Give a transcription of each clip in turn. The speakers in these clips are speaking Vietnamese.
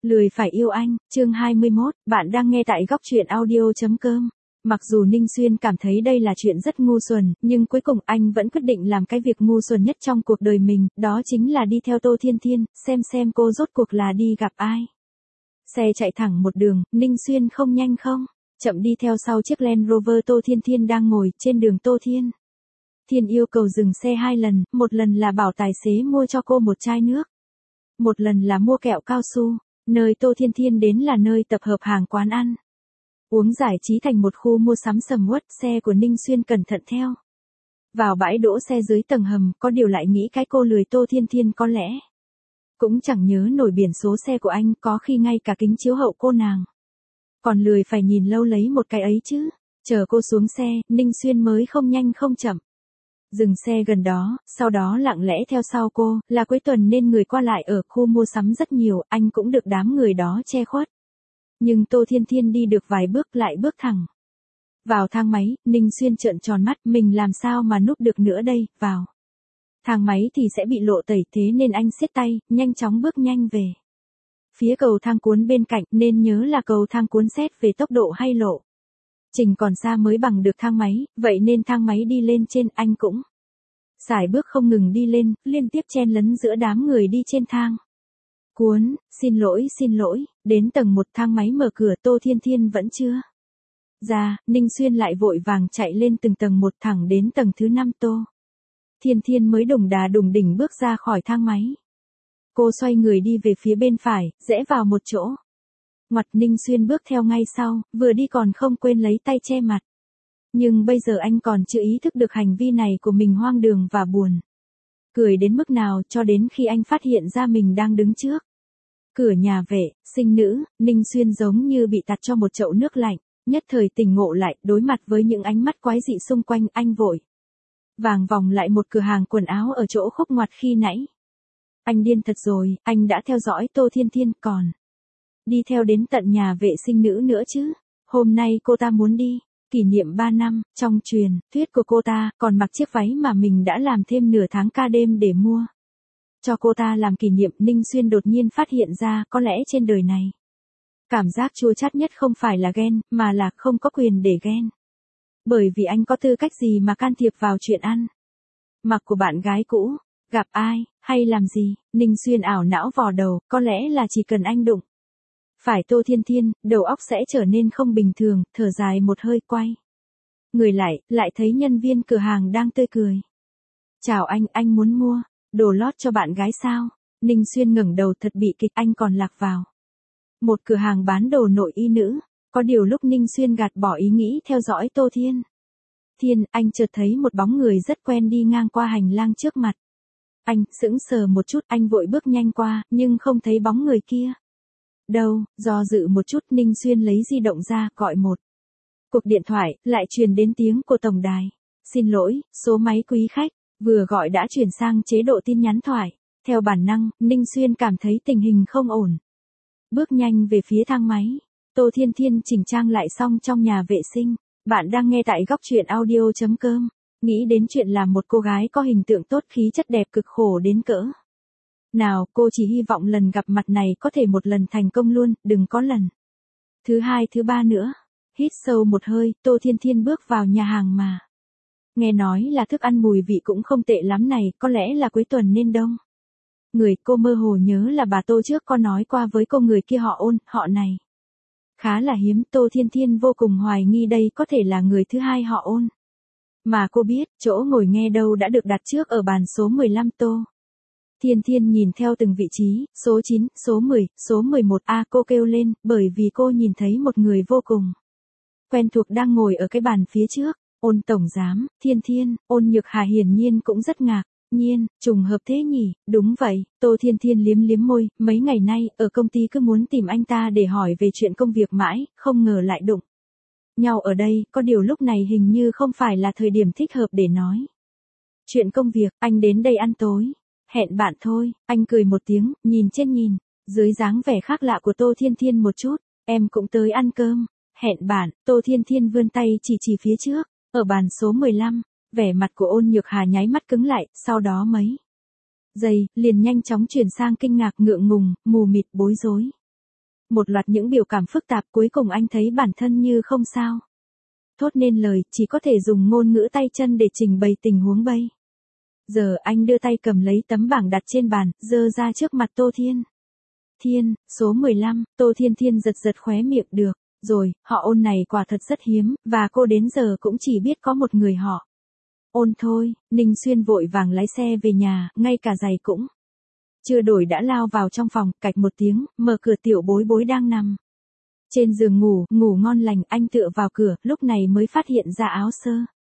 Lười phải yêu anh, chương 21, bạn đang nghe tại góc truyện audio.com. Mặc dù Ninh Xuyên cảm thấy đây là chuyện rất ngu xuẩn, nhưng cuối cùng anh vẫn quyết định làm cái việc ngu xuẩn nhất trong cuộc đời mình, đó chính là đi theo Tô Thiên Thiên, xem cô rốt cuộc là đi gặp ai. Xe chạy thẳng một đường, Ninh Xuyên không nhanh không chậm đi theo sau chiếc Land Rover Tô Thiên Thiên đang ngồi trên đường Tô Thiên. Thiên yêu cầu dừng xe 2 lần, một lần là bảo tài xế mua cho cô một chai nước. Một lần là mua kẹo cao su. Nơi Tô Thiên Thiên đến là nơi tập hợp hàng quán ăn uống giải trí thành một khu mua sắm sầm uất. Xe của Ninh Xuyên cẩn thận theo vào bãi đỗ xe dưới tầng hầm, có điều lại nghĩ cái cô lười Tô Thiên Thiên có lẽ cũng chẳng nhớ nổi biển số xe của anh, có khi ngay cả kính chiếu hậu cô nàng còn lười phải nhìn lâu lấy một cái ấy chứ. Chờ cô xuống xe, Ninh Xuyên mới không nhanh không chậm dừng xe gần đó, sau đó lặng lẽ theo sau cô. Là cuối tuần nên người qua lại ở khu mua sắm rất nhiều, anh cũng được đám người đó che khuất. Nhưng Tô Thiên Thiên đi được vài bước lại bước thẳng vào thang máy. Ninh Xuyên trợn tròn mắt, mình làm sao mà núp được nữa đây, vào thang máy thì sẽ bị lộ tẩy, thế nên anh siết tay, nhanh chóng bước nhanh về phía cầu thang cuốn bên cạnh, nên nhớ là cầu thang cuốn xét về tốc độ hay lộ trình còn xa mới bằng được thang máy, vậy nên thang máy đi lên trên, anh cũng sải bước không ngừng đi lên, liên tiếp chen lấn giữa đám người đi trên thang cuốn. Xin lỗi, đến tầng 1 thang máy mở cửa, Tô Thiên Thiên vẫn chưa ra, Ninh Xuyên lại vội vàng chạy lên từng tầng một thẳng đến tầng thứ 5. Tô Thiên Thiên mới đùng đà đùng đỉnh bước ra khỏi thang máy. Cô xoay người đi về phía bên phải, rẽ vào một chỗ ngoặt. Ninh Xuyên bước theo ngay sau, vừa đi còn không quên lấy tay che mặt. Nhưng bây giờ anh còn chưa ý thức được hành vi này của mình hoang đường và buồn cười đến mức nào, cho đến khi anh phát hiện ra mình đang đứng trước cửa nhà vệ sinh nữ. Ninh Xuyên giống như bị tạt cho một chậu nước lạnh, nhất thời tỉnh ngộ lại, đối mặt với những ánh mắt quái dị xung quanh, anh vội vàng vòng lại một cửa hàng quần áo ở chỗ khúc ngoặt khi nãy. Anh điên thật rồi, anh đã theo dõi Tô Thiên Thiên, còn đi theo đến tận nhà vệ sinh nữ nữa chứ. Hôm nay cô ta muốn đi kỷ niệm 3 năm, trong truyền thuyết của cô ta, còn mặc chiếc váy mà mình đã làm thêm nửa tháng ca đêm để mua cho cô ta làm kỷ niệm. Ninh Xuyên đột nhiên phát hiện ra, có lẽ trên đời này, cảm giác chua chát nhất không phải là ghen, mà là không có quyền để ghen. Bởi vì anh có tư cách gì mà can thiệp vào chuyện ăn mặc của bạn gái cũ, gặp ai, hay làm gì. Ninh Xuyên ảo não vò đầu, có lẽ là chỉ cần anh đụng phải Tô Thiên Thiên, đầu óc sẽ trở nên không bình thường. Thở dài một hơi, quay người lại thấy nhân viên cửa hàng đang tươi cười. Chào anh muốn mua đồ lót cho bạn gái sao? Ninh Xuyên ngẩng đầu thật bị kịch, anh còn lạc vào một cửa hàng bán đồ nội y nữ. Có điều lúc Ninh Xuyên gạt bỏ ý nghĩ theo dõi Tô Thiên Thiên, anh chợt thấy một bóng người rất quen đi ngang qua hành lang trước mặt. Anh sững sờ một chút, anh vội bước nhanh qua, nhưng không thấy bóng người kia đâu. Do dự một chút, Ninh Xuyên lấy di động ra, gọi một cuộc điện thoại, lại truyền đến tiếng của tổng đài. Xin lỗi, số máy quý khách vừa gọi đã chuyển sang chế độ tin nhắn thoại. Theo bản năng, Ninh Xuyên cảm thấy tình hình không ổn, bước nhanh về phía thang máy. Tô Thiên Thiên chỉnh trang lại xong trong nhà vệ sinh. Bạn đang nghe tại góc truyện audio.com. Nghĩ đến chuyện làm một cô gái có hình tượng tốt, khí chất đẹp cực khổ đến cỡ nào, cô chỉ hy vọng lần gặp mặt này có thể một lần thành công luôn, đừng có lần thứ 2, thứ 3 nữa. Hít sâu một hơi, Tô Thiên Thiên bước vào nhà hàng mà nghe nói là thức ăn mùi vị cũng không tệ lắm này, có lẽ là cuối tuần nên đông người. Cô mơ hồ nhớ là bà Tô trước có nói qua với cô người kia họ Ôn, họ này khá là hiếm. Tô Thiên Thiên vô cùng hoài nghi đây có thể là người thứ hai họ Ôn mà cô biết. Chỗ ngồi nghe đâu đã được đặt trước ở bàn số 15. Tô Thiên Thiên nhìn theo từng vị trí, số 9, số 10, số 11. Cô kêu lên, bởi vì cô nhìn thấy một người vô cùng quen thuộc đang ngồi ở cái bàn phía trước. Ôn tổng giám. Thiên Thiên, Ôn Nhược Hà hiển nhiên cũng rất ngạc nhiên, trùng hợp thế nhỉ. Đúng vậy. Tô Thiên Thiên liếm liếm môi, mấy ngày nay, ở công ty cứ muốn tìm anh ta để hỏi về chuyện công việc mãi, không ngờ lại đụng nhau ở đây. Có điều lúc này hình như không phải là thời điểm thích hợp để nói chuyện công việc. Anh đến đây ăn tối, hẹn bạn thôi. Anh cười một tiếng, nhìn trên nhìn dưới dáng vẻ khác lạ của Tô Thiên Thiên một chút. Em cũng tới ăn cơm, hẹn bạn. Tô Thiên Thiên vươn tay chỉ phía trước, ở bàn số 15. Vẻ mặt của Ôn Nhược Hà nháy mắt cứng lại, sau đó mấy giây, liền nhanh chóng chuyển sang kinh ngạc, ngượng ngùng, mù mịt, bối rối. Một loạt những biểu cảm phức tạp, cuối cùng anh thấy bản thân như không sao thốt nên lời, chỉ có thể dùng ngôn ngữ tay chân để trình bày tình huống bây giờ. Anh đưa tay cầm lấy tấm bảng đặt trên bàn, giơ ra trước mặt Tô Thiên. Thiên, số 15, Tô Thiên Thiên giật giật khóe miệng, được rồi, họ Ôn này quả thật rất hiếm, và cô đến giờ cũng chỉ biết có một người họ Ôn thôi. Ninh Xuyên vội vàng lái xe về nhà, ngay cả giày cũng chưa đổi đã lao vào trong phòng, cạch một tiếng, mở cửa. Tiểu Bối Bối đang nằm trên giường ngủ ngon lành. Anh tựa vào cửa, lúc này mới phát hiện ra áo sơ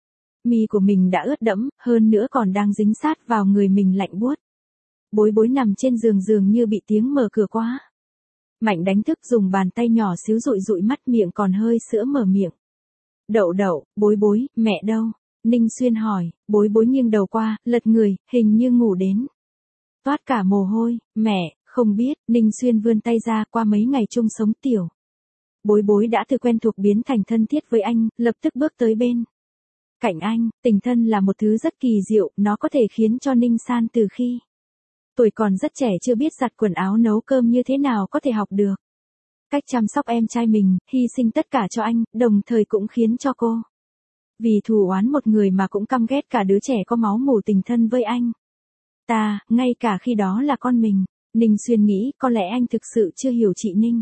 mi của mình đã ướt đẫm, hơn nữa còn đang dính sát vào người mình lạnh buốt. Bối Bối nằm trên giường dường như bị tiếng mở cửa quá mạnh đánh thức, dùng bàn tay nhỏ xíu dụi dụi mắt, miệng còn hơi sữa mở miệng. Đậu đậu, Bối Bối, mẹ đâu? Ninh Xuyên hỏi. Bối Bối nghiêng đầu qua, lật người, hình như ngủ đến toát cả mồ hôi. Mẹ, không biết. Ninh Xuyên vươn tay ra. Qua mấy ngày chung sống, Tiểu Bối Bối đã từ quen thuộc biến thành thân thiết với anh, lập tức bước tới bên cạnh anh. Tình thân là một thứ rất kỳ diệu, nó có thể khiến cho Ninh San từ khi tuổi còn rất trẻ chưa biết giặt quần áo nấu cơm như thế nào có thể học được cách chăm sóc em trai mình, hy sinh tất cả cho anh, đồng thời cũng khiến cho cô vì thù oán một người mà cũng căm ghét cả đứa trẻ có máu mủ tình thân với anh ta, ngay cả khi đó là con mình. Ninh Xuyên nghĩ có lẽ anh thực sự chưa hiểu chị Ninh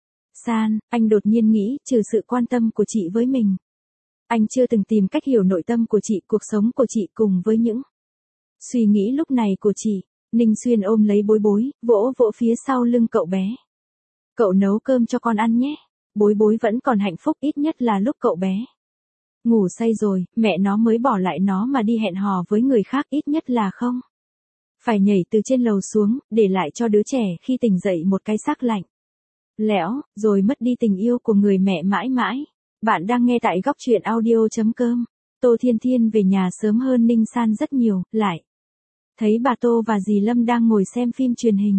San. Anh đột nhiên nghĩ, trừ sự quan tâm của chị với mình, anh chưa từng tìm cách hiểu nội tâm của chị, cuộc sống của chị cùng với những suy nghĩ lúc này của chị. Ninh Xuyên ôm lấy Bối Bối, vỗ vỗ phía sau lưng cậu bé. Cậu nấu cơm cho con ăn nhé. Bối Bối vẫn còn hạnh phúc, ít nhất là lúc cậu bé ngủ say rồi, mẹ nó mới bỏ lại nó mà đi hẹn hò với người khác, ít nhất là không phải nhảy từ trên lầu xuống, để lại cho đứa trẻ khi tỉnh dậy một cái xác lạnh lẽo, rồi mất đi tình yêu của người mẹ mãi mãi. Bạn đang nghe tại góc truyện audio.com. Tô Thiên Thiên về nhà sớm hơn Ninh San rất nhiều, lại thấy bà Tô và dì Lâm đang ngồi xem phim truyền hình.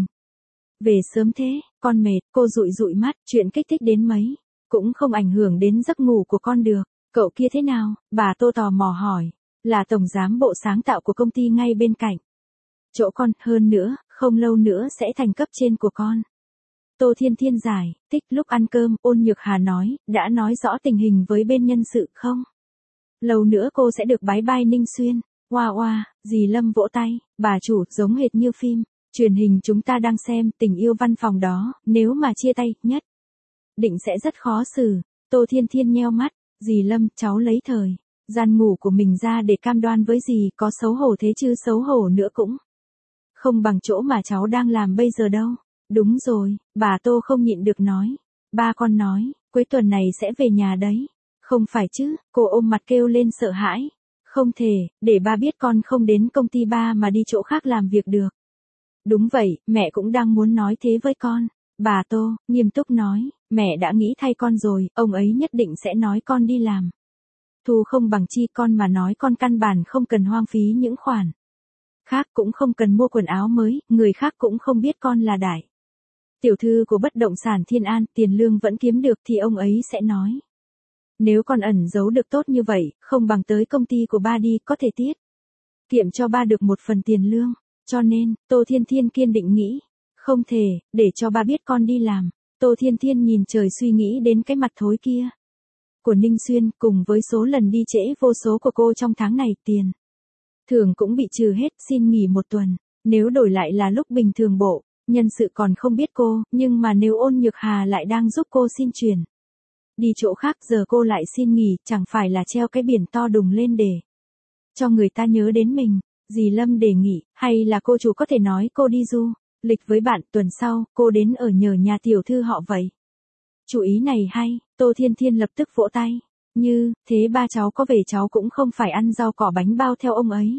Về sớm thế, con mệt. Cô dụi dụi mắt, chuyện kích thích đến mấy cũng không ảnh hưởng đến giấc ngủ của con được. Cậu kia thế nào? Bà Tô tò mò hỏi. Là tổng giám bộ sáng tạo của công ty ngay bên cạnh chỗ con, hơn nữa, không lâu nữa sẽ thành cấp trên của con. Tô Thiên Thiên giải thích. Lúc ăn cơm, Ôn Nhược Hà nói, đã nói rõ tình hình với bên nhân sự không lâu nữa cô sẽ được bái bai Ninh Xuyên. Oa oa, dì Lâm vỗ tay. Bà chủ, giống hệt như phim truyền hình chúng ta đang xem, tình yêu văn phòng đó, nếu mà chia tay, nhất định sẽ rất khó xử. Tô Thiên Thiên nheo mắt. Dì Lâm, cháu lấy thời gian ngủ của mình ra để cam đoan với dì, có xấu hổ thế chứ xấu hổ nữa cũng không bằng chỗ mà cháu đang làm bây giờ đâu. Đúng rồi, bà Tô không nhịn được nói. Ba con nói, cuối tuần này sẽ về nhà đấy. Không phải chứ, cô ôm mặt kêu lên sợ hãi. Không thể, để ba biết con không đến công ty ba mà đi chỗ khác làm việc được. Đúng vậy, mẹ cũng đang muốn nói thế với con. Bà Tô, nghiêm túc nói, mẹ đã nghĩ thay con rồi, ông ấy nhất định sẽ nói con đi làm thu không bằng chi, con mà nói con căn bản không cần hoang phí những khoản khác, cũng không cần mua quần áo mới, người khác cũng không biết con là đại tiểu thư của bất động sản Thiên An, tiền lương vẫn kiếm được thì ông ấy sẽ nói. Nếu con ẩn giấu được tốt như vậy, không bằng tới công ty của ba đi, có thể tiết kiệm cho ba được một phần tiền lương. Cho nên, Tô Thiên Thiên kiên định nghĩ, không thể, để cho ba biết con đi làm. Tô Thiên Thiên nhìn trời suy nghĩ đến cái mặt thối kia của Ninh Xuyên, cùng với số lần đi trễ vô số của cô trong tháng này, tiền thường cũng bị trừ hết, xin nghỉ một tuần. Nếu đổi lại là lúc bình thường bộ nhân sự còn không biết cô, nhưng mà nếu Ôn Nhược Hà lại đang giúp cô xin chuyển đi chỗ khác, giờ cô lại xin nghỉ, chẳng phải là treo cái biển to đùng lên để cho người ta nhớ đến mình. Dì Lâm đề nghị, hay là cô chủ có thể nói cô đi du lịch với bạn, tuần sau, cô đến ở nhờ nhà tiểu thư họ vậy. Chủ ý này hay. Tô Thiên Thiên lập tức vỗ tay. Như, thế ba cháu có về cháu cũng không phải ăn rau cỏ bánh bao theo ông ấy.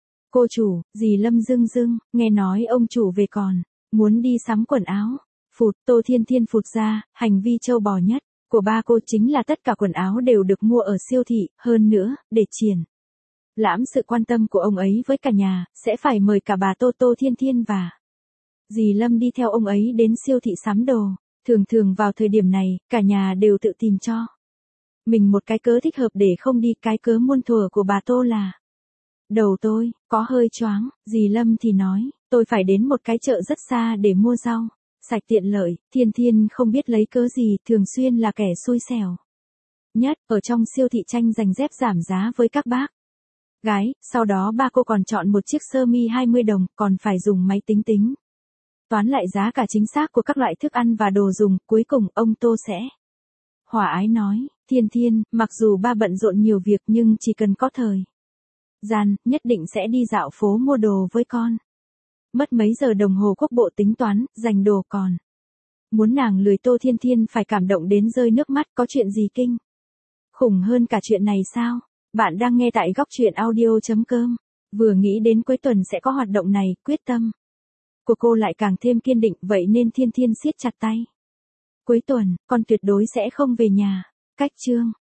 Cô chủ, dì Lâm dưng dưng, nghe nói ông chủ về còn muốn đi sắm quần áo. Phụt, Tô Thiên Thiên phụt ra, hành vi trâu bò nhất của ba cô chính là tất cả quần áo đều được mua ở siêu thị, hơn nữa, để triển lãm sự quan tâm của ông ấy với cả nhà, sẽ phải mời cả bà Tô Thiên Thiên và dì Lâm đi theo ông ấy đến siêu thị sắm đồ. Thường thường vào thời điểm này, cả nhà đều tự tìm cho mình một cái cớ thích hợp để không đi. Cái cớ muôn thuở của bà Tô là đầu tôi có hơi choáng. Dì Lâm thì nói, tôi phải đến một cái chợ rất xa để mua rau Sạch tiện lợi, Thiên Thiên không biết lấy cớ gì, thường xuyên là kẻ xui xẻo nhất, ở trong siêu thị tranh giành dép giảm giá với các bác gái, sau đó ba cô còn chọn một chiếc sơ mi 20 đồng, còn phải dùng máy tính tính toán lại giá cả chính xác của các loại thức ăn và đồ dùng, cuối cùng ông Tô sẽ hòa ái nói, Thiên Thiên, mặc dù ba bận rộn nhiều việc nhưng chỉ cần có thời gian, nhất định sẽ đi dạo phố mua đồ với con. Mất mấy giờ đồng hồ quốc bộ tính toán, giành đồ còn. Muốn nàng lười. Tô Thiên Thiên phải cảm động đến rơi nước mắt, có chuyện gì kinh khủng hơn cả chuyện này sao? Bạn đang nghe tại góc truyện audio.com. Vừa nghĩ đến cuối tuần sẽ có hoạt động này, quyết tâm của cô lại càng thêm kiên định, vậy nên Thiên Thiên siết chặt tay. Cuối tuần, con tuyệt đối sẽ không về nhà. Cách chương